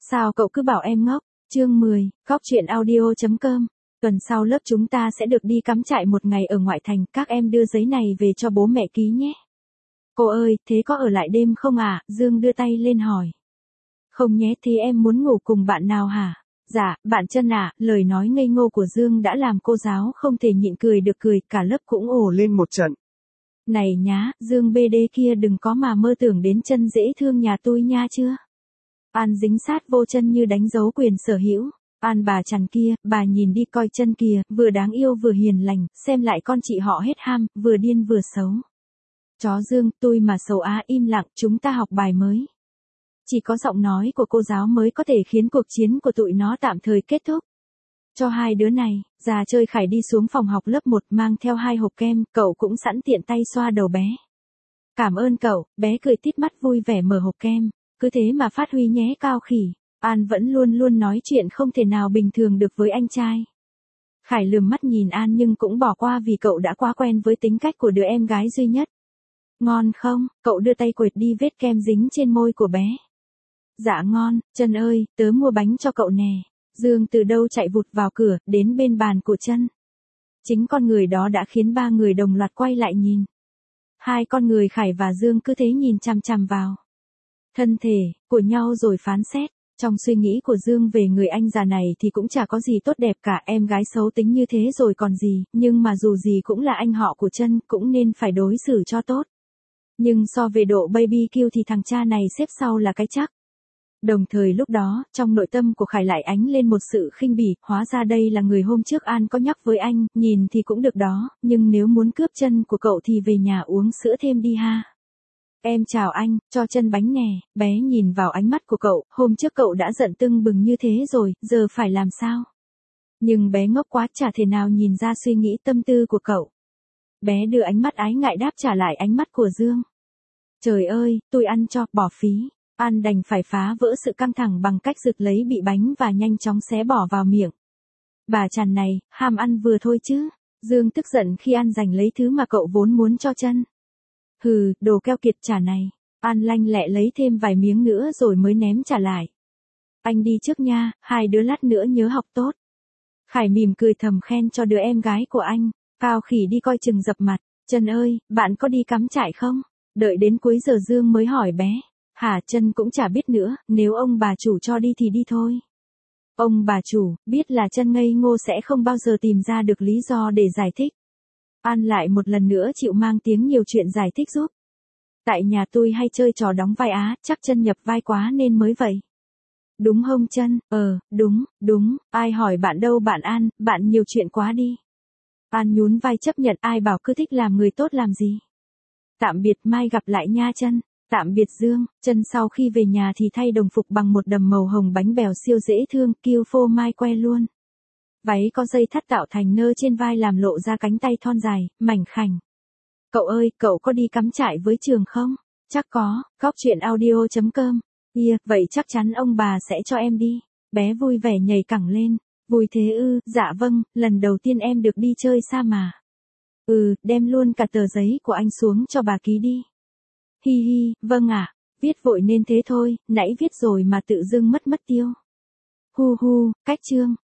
Sao cậu cứ bảo em ngốc? Chương 10, Góc truyện audio.com. Tuần sau lớp chúng ta sẽ được đi cắm trại một ngày ở ngoại thành, các em đưa giấy này về cho bố mẹ ký nhé. Cô ơi, thế có ở lại đêm không à? Dương đưa tay lên hỏi. Không nhé, thì em muốn ngủ cùng bạn nào hả? Dạ, bạn Trân à. Lời nói ngây ngô của Dương đã làm cô giáo không thể nhịn cười được cười, cả lớp cũng ồ lên một trận. Này nhá, Dương BD kia đừng có mà mơ tưởng đến Trân dễ thương nhà tôi nha chưa? An dính sát vô Trân như đánh dấu quyền sở hữu. An bà chằn kia, bà nhìn đi coi Trân kìa, vừa đáng yêu vừa hiền lành, xem lại con chị họ hết ham, vừa điên vừa xấu. Chó Dương, tôi mà xấu á, im lặng, chúng ta học bài mới. Chỉ có giọng nói của cô giáo mới có thể khiến cuộc chiến của tụi nó tạm thời kết thúc. Cho hai đứa này, già chơi Khải đi xuống phòng học lớp 1 mang theo 2 hộp kem, cậu cũng sẵn tiện tay xoa đầu bé. Cảm ơn cậu, bé cười tít mắt vui vẻ mở hộp kem, cứ thế mà phát huy nhé Cao Khỉ. An vẫn luôn luôn nói chuyện không thể nào bình thường được với anh trai. Khải lườm mắt nhìn An nhưng cũng bỏ qua vì cậu đã quá quen với tính cách của đứa em gái duy nhất. Ngon không? Cậu đưa tay quệt đi vết kem dính trên môi của bé. Dạ ngon, Trân ơi, tớ mua bánh cho cậu nè. Dương từ đâu chạy vụt vào cửa, đến bên bàn của Trân. Chính con người đó đã khiến ba người đồng loạt quay lại nhìn. Hai con người Khải và Dương cứ thế nhìn chằm chằm vào thân thể của nhau rồi phán xét. Trong suy nghĩ của Dương về người anh già này thì cũng chả có gì tốt đẹp cả, em gái xấu tính như thế rồi còn gì, nhưng mà dù gì cũng là anh họ của Trân, cũng nên phải đối xử cho tốt. Nhưng so về độ baby kill thì thằng cha này xếp sau là cái chắc. Đồng thời lúc đó, trong nội tâm của Khải lại ánh lên một sự khinh bỉ, hóa ra đây là người hôm trước An có nhắc với anh, nhìn thì cũng được đó, nhưng nếu muốn cướp Trân của cậu thì về nhà uống sữa thêm đi ha. Em chào anh, cho Trân bánh nè. Bé nhìn vào ánh mắt của cậu, hôm trước cậu đã giận tưng bừng như thế rồi, giờ phải làm sao? Nhưng bé ngốc quá chả thể nào nhìn ra suy nghĩ tâm tư của cậu. Bé đưa ánh mắt ái ngại đáp trả lại ánh mắt của Dương. Trời ơi, tôi ăn cho, bỏ phí. An đành phải phá vỡ sự căng thẳng bằng cách rực lấy bị bánh và nhanh chóng xé bỏ vào miệng. Bà chằn này, ham ăn vừa thôi chứ. Dương tức giận khi An giành lấy thứ mà cậu vốn muốn cho Trân. Hừ, đồ keo kiệt trả này. An lanh lẹ lấy thêm vài miếng nữa rồi mới ném trả lại. Anh đi trước nha, hai đứa lát nữa nhớ học tốt. Khải mỉm cười thầm khen cho đứa em gái của anh. Cao Khỉ đi coi chừng dập mặt. Trân ơi, bạn có đi cắm trại không? Đợi đến cuối giờ Dương mới hỏi bé. Hả, Trân cũng chả biết nữa, nếu ông bà chủ cho đi thì đi thôi. Ông bà chủ, biết là Trân ngây ngô sẽ không bao giờ tìm ra được lý do để giải thích. An lại một lần nữa chịu mang tiếng nhiều chuyện giải thích giúp. Tại nhà tôi hay chơi trò đóng vai á, chắc Trân nhập vai quá nên mới vậy. Đúng không Trân? Đúng, ai hỏi bạn đâu bạn An, bạn nhiều chuyện quá đi. An nhún vai chấp nhận, ai bảo cứ thích làm người tốt làm gì. Tạm biệt, mai gặp lại nha Trân. Tạm biệt Dương. Trân sau khi về nhà thì thay đồng phục bằng một đầm màu hồng bánh bèo siêu dễ thương, kiêu phô mai que luôn. Váy có dây thắt tạo thành nơ trên vai làm lộ ra cánh tay thon dài, mảnh khảnh. Cậu ơi, cậu có đi cắm trại với trường không? Chắc có, Góc truyện audio.com. Vậy chắc chắn ông bà sẽ cho em đi. Bé vui vẻ nhảy cẳng lên. Vui thế ư? Dạ vâng, lần đầu tiên em được đi chơi xa mà. Đem luôn cả tờ giấy của anh xuống cho bà ký đi. Hi hi, vâng ạ. Viết vội nên thế thôi, nãy viết rồi mà tự dưng mất tiêu. Hu hu, cách chương.